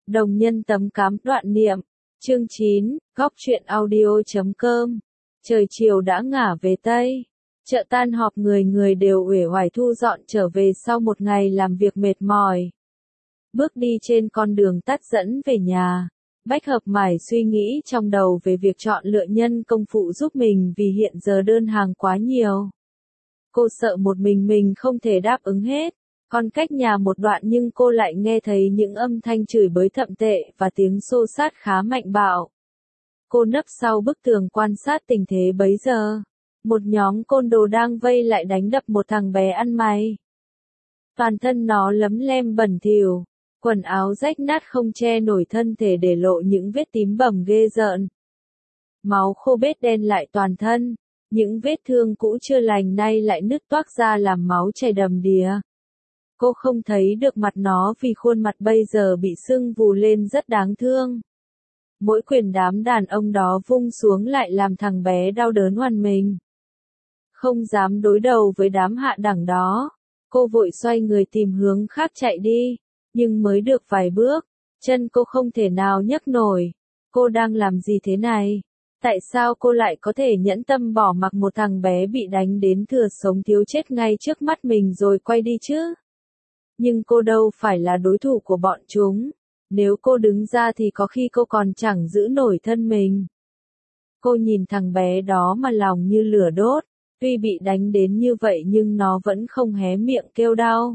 Đồng nhân tấm cám đoạn niệm. Chương 9, góc truyện audio.com. Trời chiều đã ngả về Tây. Chợ tan họp người người đều uể oải thu dọn trở về sau một ngày làm việc mệt mỏi. Bước đi trên con đường tắt dẫn về nhà. Bách Hợp mải suy nghĩ trong đầu về việc chọn lựa nhân công phụ giúp mình vì hiện giờ đơn hàng quá nhiều. Cô sợ một mình không thể đáp ứng hết. Còn cách nhà một đoạn nhưng cô lại nghe thấy những âm thanh chửi bới thậm tệ và tiếng xô xát khá mạnh bạo. Cô nấp sau bức tường quan sát tình thế bấy giờ. Một nhóm côn đồ đang vây lại đánh đập một thằng bé ăn mày. Toàn thân nó lấm lem bẩn thỉu, quần áo rách nát không che nổi thân thể để lộ những vết tím bầm ghê rợn. Máu khô bết đen lại toàn thân, những vết thương cũ chưa lành nay lại nứt toác ra làm máu chảy đầm đìa. Cô không thấy được mặt nó vì khuôn mặt bây giờ bị sưng vù lên rất đáng thương. Mỗi quyền đám đàn ông đó vung xuống lại làm thằng bé đau đớn oằn mình. Không dám đối đầu với đám hạ đẳng đó, cô vội xoay người tìm hướng khác chạy đi, nhưng mới được vài bước, chân cô không thể nào nhấc nổi. Cô đang làm gì thế này? Tại sao cô lại có thể nhẫn tâm bỏ mặc một thằng bé bị đánh đến thừa sống thiếu chết ngay trước mắt mình rồi quay đi chứ? Nhưng cô đâu phải là đối thủ của bọn chúng. Nếu cô đứng ra thì có khi cô còn chẳng giữ nổi thân mình. Cô nhìn thằng bé đó mà lòng như lửa đốt. Tuy bị đánh đến như vậy nhưng nó vẫn không hé miệng kêu đau.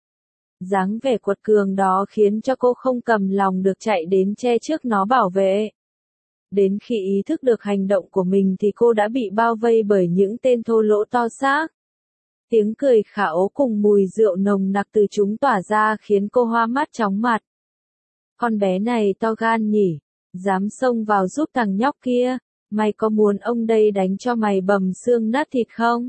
Dáng vẻ quật cường đó khiến cho cô không cầm lòng được chạy đến che trước nó bảo vệ. Đến khi ý thức được hành động của mình thì cô đã bị bao vây bởi những tên thô lỗ to xác. Tiếng cười khả ố cùng mùi rượu nồng nặc từ chúng tỏa ra khiến cô hoa mắt chóng mặt. Con bé này to gan nhỉ, dám xông vào giúp thằng nhóc kia, mày có muốn ông đây đánh cho mày bầm xương nát thịt không?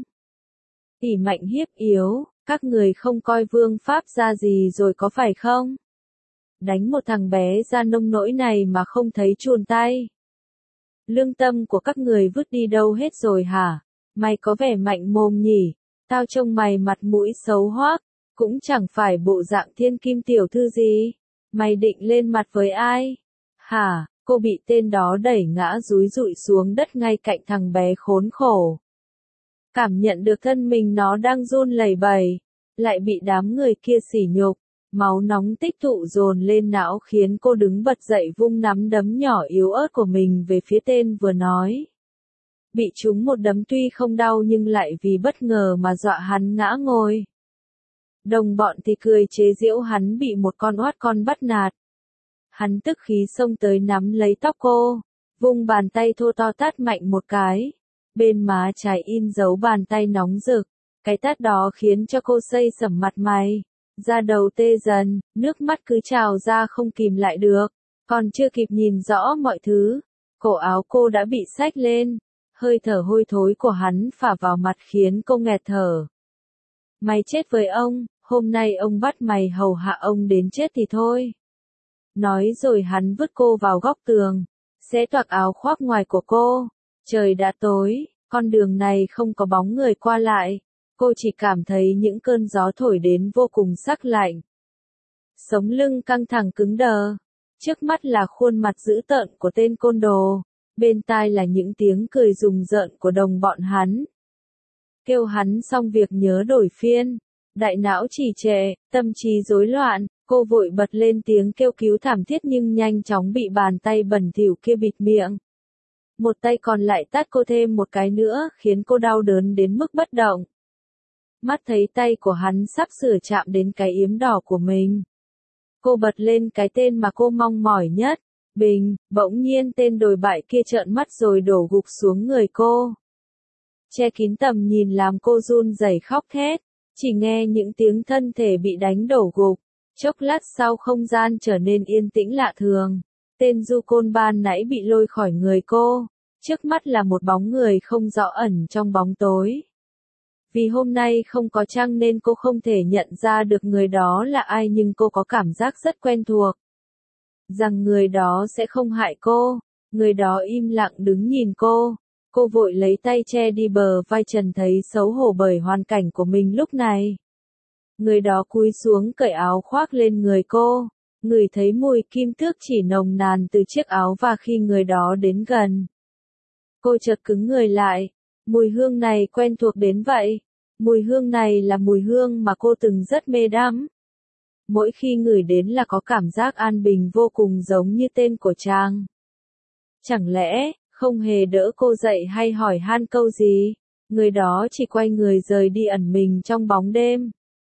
Ỷ mạnh hiếp yếu, các người không coi vương pháp ra gì rồi có phải không? Đánh một thằng bé ra nông nỗi này mà không thấy chùn tay. Lương tâm của các người vứt đi đâu hết rồi hả? Mày có vẻ mạnh mồm nhỉ? Tao trông mày mặt mũi xấu hoác, cũng chẳng phải bộ dạng thiên kim tiểu thư gì. Mày định lên mặt với ai? Hả? Cô bị tên đó đẩy ngã dúi rụi xuống đất ngay cạnh thằng bé khốn khổ. Cảm nhận được thân mình nó đang run lẩy bẩy, lại bị đám người kia sỉ nhục, máu nóng tích tụ dồn lên não khiến cô đứng bật dậy vung nắm đấm nhỏ yếu ớt của mình về phía tên vừa nói. Bị trúng một đấm tuy không đau nhưng lại vì bất ngờ mà dọa hắn ngã ngồi. Đồng bọn thì cười chế giễu hắn bị một con oát con bắt nạt. Hắn tức khí xông tới nắm lấy tóc cô, vung bàn tay thô to tát mạnh một cái. Bên má trái in dấu bàn tay nóng rực, cái tát đó khiến cho cô xây sẩm mặt mày, da đầu tê dần, nước mắt cứ trào ra không kìm lại được. Còn chưa kịp nhìn rõ mọi thứ, cổ áo cô đã bị xách lên, hơi thở hôi thối của hắn phả vào mặt khiến cô nghẹt thở. Mày chết với ông, hôm nay ông bắt mày hầu hạ ông đến chết thì thôi. Nói rồi hắn vứt cô vào góc tường, xé toạc áo khoác ngoài của cô. Trời đã tối, con đường này không có bóng người qua lại, cô chỉ cảm thấy những cơn gió thổi đến vô cùng sắc lạnh. Sống lưng căng thẳng cứng đờ, trước mắt là khuôn mặt dữ tợn của tên côn đồ, bên tai là những tiếng cười rùng rợn của đồng bọn hắn. Kêu hắn xong việc nhớ đổi phiên, đại não trì trệ, tâm trí rối loạn. Cô vội bật lên tiếng kêu cứu thảm thiết nhưng nhanh chóng bị bàn tay bẩn thỉu kia bịt miệng. Một tay còn lại tát cô thêm một cái nữa khiến cô đau đớn đến mức bất động. Mắt thấy tay của hắn sắp sửa chạm đến cái yếm đỏ của mình. Cô bật lên cái tên mà cô mong mỏi nhất, Bình, bỗng nhiên tên đồi bại kia trợn mắt rồi đổ gục xuống người cô. Che kín tầm nhìn làm cô run rẩy khóc thét, chỉ nghe những tiếng thân thể bị đánh đổ gục. Chốc lát sau không gian trở nên yên tĩnh lạ thường. Tên du côn ban nãy bị lôi khỏi người cô. Trước mắt là một bóng người không rõ ẩn trong bóng tối. Vì hôm nay không có trăng nên cô không thể nhận ra được người đó là ai nhưng cô có cảm giác rất quen thuộc. Rằng người đó sẽ không hại cô. Người đó im lặng đứng nhìn cô. Cô vội lấy tay che đi bờ vai trần thấy xấu hổ bởi hoàn cảnh của mình lúc này. Người đó cúi xuống cởi áo khoác lên người cô. ngửi thấy mùi kim tước chỉ nồng nàn từ chiếc áo và khi người đó đến gần. Cô chợt cứng người lại, mùi hương này quen thuộc đến vậy, mùi hương này là mùi hương mà cô từng rất mê đắm. Mỗi khi ngửi đến là có cảm giác an bình vô cùng giống như tên của chàng. Chẳng lẽ, không hề đỡ cô dậy hay hỏi han câu gì, người đó chỉ quay người rời đi ẩn mình trong bóng đêm.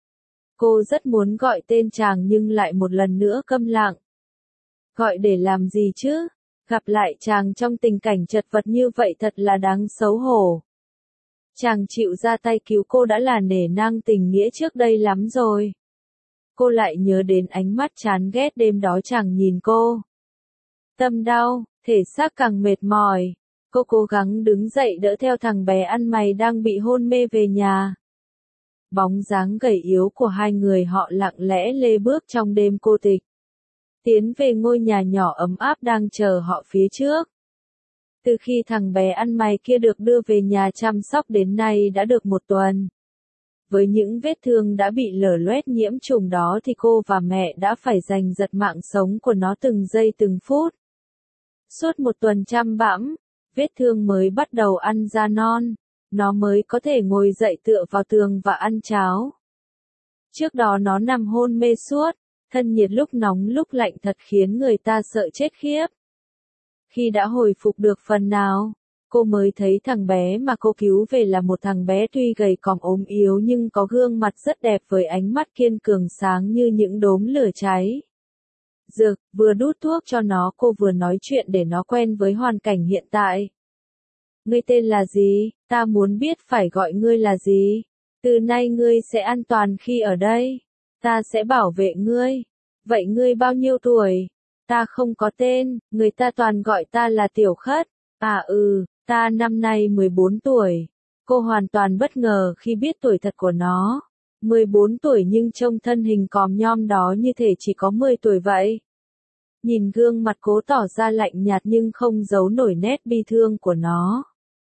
Cô rất muốn gọi tên chàng nhưng lại một lần nữa câm lặng. Gọi để làm gì chứ? Gặp lại chàng trong tình cảnh chật vật như vậy thật là đáng xấu hổ. Chàng chịu ra tay cứu cô đã là nể nang tình nghĩa trước đây lắm rồi. Cô lại nhớ đến ánh mắt chán ghét đêm đó chàng nhìn cô. Tâm đau, thể xác càng mệt mỏi. Cô cố gắng đứng dậy đỡ theo thằng bé ăn mày đang bị hôn mê về nhà. Bóng dáng gầy yếu của hai người họ lặng lẽ lê bước trong đêm cô tịch. Tiến về ngôi nhà nhỏ ấm áp đang chờ họ phía trước. Từ khi thằng bé ăn mày kia được đưa về nhà chăm sóc đến nay đã được 1 tuần. Với những vết thương đã bị lở loét nhiễm trùng đó thì cô và mẹ đã phải giành giật mạng sống của nó từng giây từng phút. Suốt 1 tuần chăm bẵm, vết thương mới bắt đầu ăn ra non, nó mới có thể ngồi dậy tựa vào tường và ăn cháo. Trước đó nó nằm hôn mê suốt, thân nhiệt lúc nóng lúc lạnh thật khiến người ta sợ chết khiếp. Khi đã hồi phục được phần nào, cô mới thấy thằng bé mà cô cứu về là một thằng bé tuy gầy còm ốm yếu nhưng có gương mặt rất đẹp với ánh mắt kiên cường sáng như những đốm lửa cháy. Dược, vừa đút thuốc cho nó cô vừa nói chuyện để nó quen với hoàn cảnh hiện tại. Ngươi tên là gì? Ta muốn biết phải gọi ngươi là gì? Từ nay ngươi sẽ an toàn khi ở đây. Ta sẽ bảo vệ ngươi. Vậy ngươi bao nhiêu tuổi? Ta không có tên, người ta toàn gọi ta là Tiểu Khất. Ta năm nay 14 tuổi. Cô hoàn toàn bất ngờ khi biết tuổi thật của nó. 14 tuổi nhưng trông thân hình còm nhom đó như thể chỉ có 10 tuổi vậy. Nhìn gương mặt cố tỏ ra lạnh nhạt nhưng không giấu nổi nét bi thương của nó.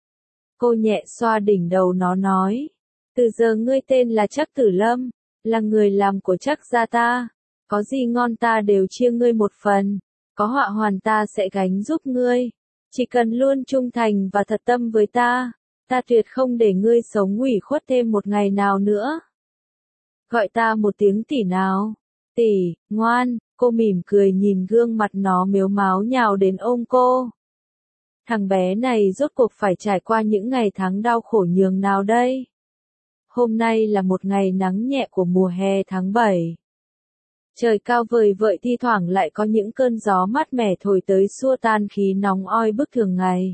Cô nhẹ xoa đỉnh đầu nó nói. Từ giờ ngươi tên là Trắc Tử Lâm, là người làm của Trắc gia ta. Có gì ngon ta đều chia ngươi một phần. Có họa hoàn ta sẽ gánh giúp ngươi. Chỉ cần luôn trung thành và thật tâm với ta. Ta tuyệt không để ngươi sống ủy khuất thêm một ngày nào nữa. Gọi ta một tiếng tỷ nào. Tỷ, ngoan, cô mỉm cười nhìn gương mặt nó mếu máo nhào đến ôm cô. Thằng bé này rốt cuộc phải trải qua những ngày tháng đau khổ nhường nào đây? Hôm nay là một ngày nắng nhẹ của mùa hè tháng 7. Trời cao vời vợi thi thoảng lại có những cơn gió mát mẻ thổi tới xua tan khí nóng oi bức thường ngày.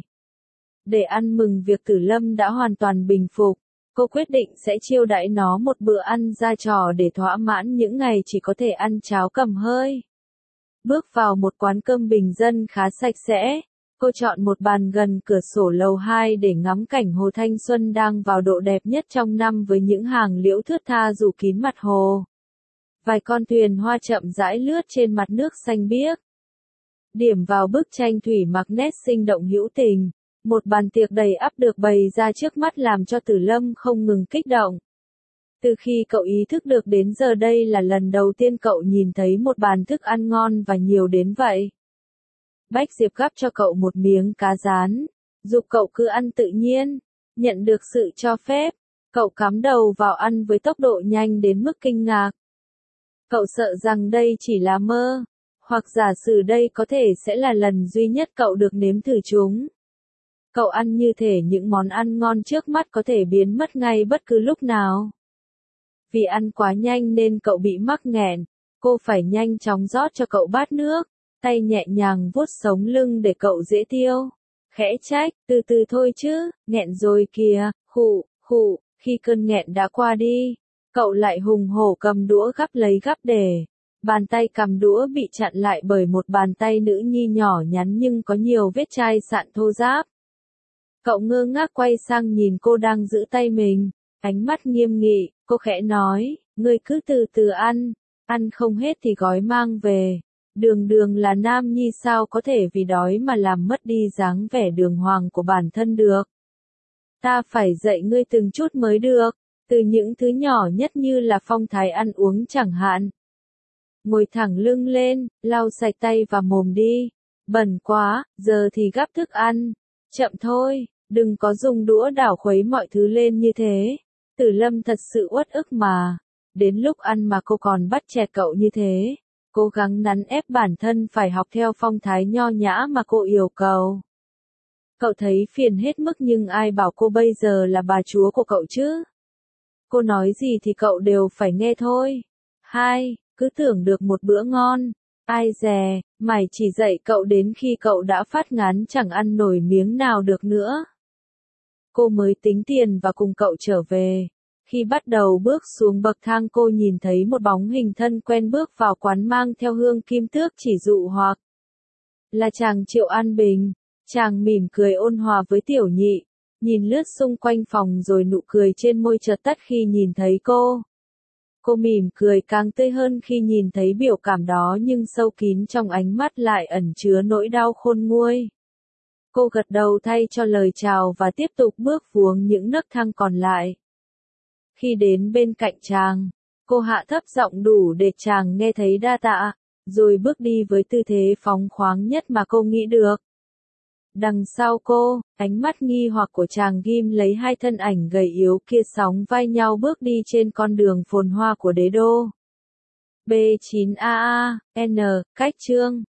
Để ăn mừng việc Tử Lâm đã hoàn toàn bình phục, cô quyết định sẽ chiêu đãi nó một bữa ăn ra trò để thỏa mãn những ngày chỉ có thể ăn cháo cầm hơi. Bước vào một quán cơm bình dân khá sạch sẽ, cô chọn một bàn gần cửa sổ lầu 2 để ngắm cảnh hồ thanh xuân đang vào độ đẹp nhất trong năm với những hàng liễu thướt tha rủ kín mặt hồ. Vài con thuyền hoa chậm rãi lướt trên mặt nước xanh biếc. Điểm vào bức tranh thủy mặc nét sinh động hữu tình, một bàn tiệc đầy ắp được bày ra trước mắt làm cho Tử Lâm không ngừng kích động. Từ khi cậu ý thức được đến giờ đây là lần đầu tiên cậu nhìn thấy một bàn thức ăn ngon và nhiều đến vậy. Bách Diệp gắp cho cậu một miếng cá rán, dục cậu cứ ăn tự nhiên. Nhận được sự cho phép, cậu cắm đầu vào ăn với tốc độ nhanh đến mức kinh ngạc. Cậu sợ rằng đây chỉ là mơ, hoặc giả sử đây có thể sẽ là lần duy nhất cậu được nếm thử chúng. Cậu ăn như thể những món ăn ngon trước mắt có thể biến mất ngay bất cứ lúc nào. Vì ăn quá nhanh nên cậu bị mắc nghẹn, cô phải nhanh chóng rót cho cậu bát nước, tay nhẹ nhàng vuốt sống lưng để cậu dễ tiêu. Khẽ trách, từ từ thôi chứ, nghẹn rồi kìa, khụ, khi cơn nghẹn đã qua đi. Cậu lại hùng hổ cầm đũa gắp lấy gắp để. Bàn tay cầm đũa bị chặn lại bởi một bàn tay nữ nhi nhỏ nhắn nhưng có nhiều vết chai sạn thô ráp. Cậu ngơ ngác quay sang nhìn cô đang giữ tay mình, ánh mắt nghiêm nghị, cô khẽ nói, ngươi cứ từ từ ăn không hết thì gói mang về. Đường là nam nhi sao có thể vì đói mà làm mất đi dáng vẻ đường hoàng của bản thân được. Ta phải dạy ngươi từng chút mới được. Từ những thứ nhỏ nhất như là phong thái ăn uống chẳng hạn. Ngồi thẳng lưng lên, lau sạch tay và mồm đi. Bẩn quá, giờ thì gắp thức ăn. Chậm thôi, đừng có dùng đũa đảo khuấy mọi thứ lên như thế. Tử Lâm thật sự uất ức mà. Đến lúc ăn mà cô còn bắt chẹt cậu như thế. Cố gắng nắn ép bản thân phải học theo phong thái nho nhã mà cô yêu cầu. Cậu thấy phiền hết mức nhưng ai bảo cô bây giờ là bà chúa của cậu chứ? Cô nói gì thì cậu đều phải nghe thôi. 2. Cứ tưởng được một bữa ngon. Ai dè, mày chỉ dạy cậu đến khi cậu đã phát ngán chẳng ăn nổi miếng nào được nữa. Cô mới tính tiền và cùng cậu trở về. Khi bắt đầu bước xuống bậc thang cô nhìn thấy một bóng hình thân quen bước vào quán mang theo hương kim tước chỉ dụ hoặc là chàng Triệu An Bình. Chàng mỉm cười ôn hòa với Tiểu Nhị, nhìn lướt xung quanh phòng rồi nụ cười trên môi chợt tắt khi nhìn thấy cô. Cô mỉm cười càng tươi hơn khi nhìn thấy biểu cảm đó nhưng sâu kín trong ánh mắt lại ẩn chứa nỗi đau khôn nguôi. Cô gật đầu thay cho lời chào và tiếp tục bước xuống những nấc thang còn lại. Khi đến bên cạnh chàng, cô hạ thấp giọng đủ để chàng nghe thấy đa tạ, rồi bước đi với tư thế phóng khoáng nhất mà cô nghĩ được. Đằng sau cô, ánh mắt nghi hoặc của chàng ghim lấy hai thân ảnh gầy yếu kia sóng vai nhau bước đi trên con đường phồn hoa của đế đô. B9AA, N, cách chương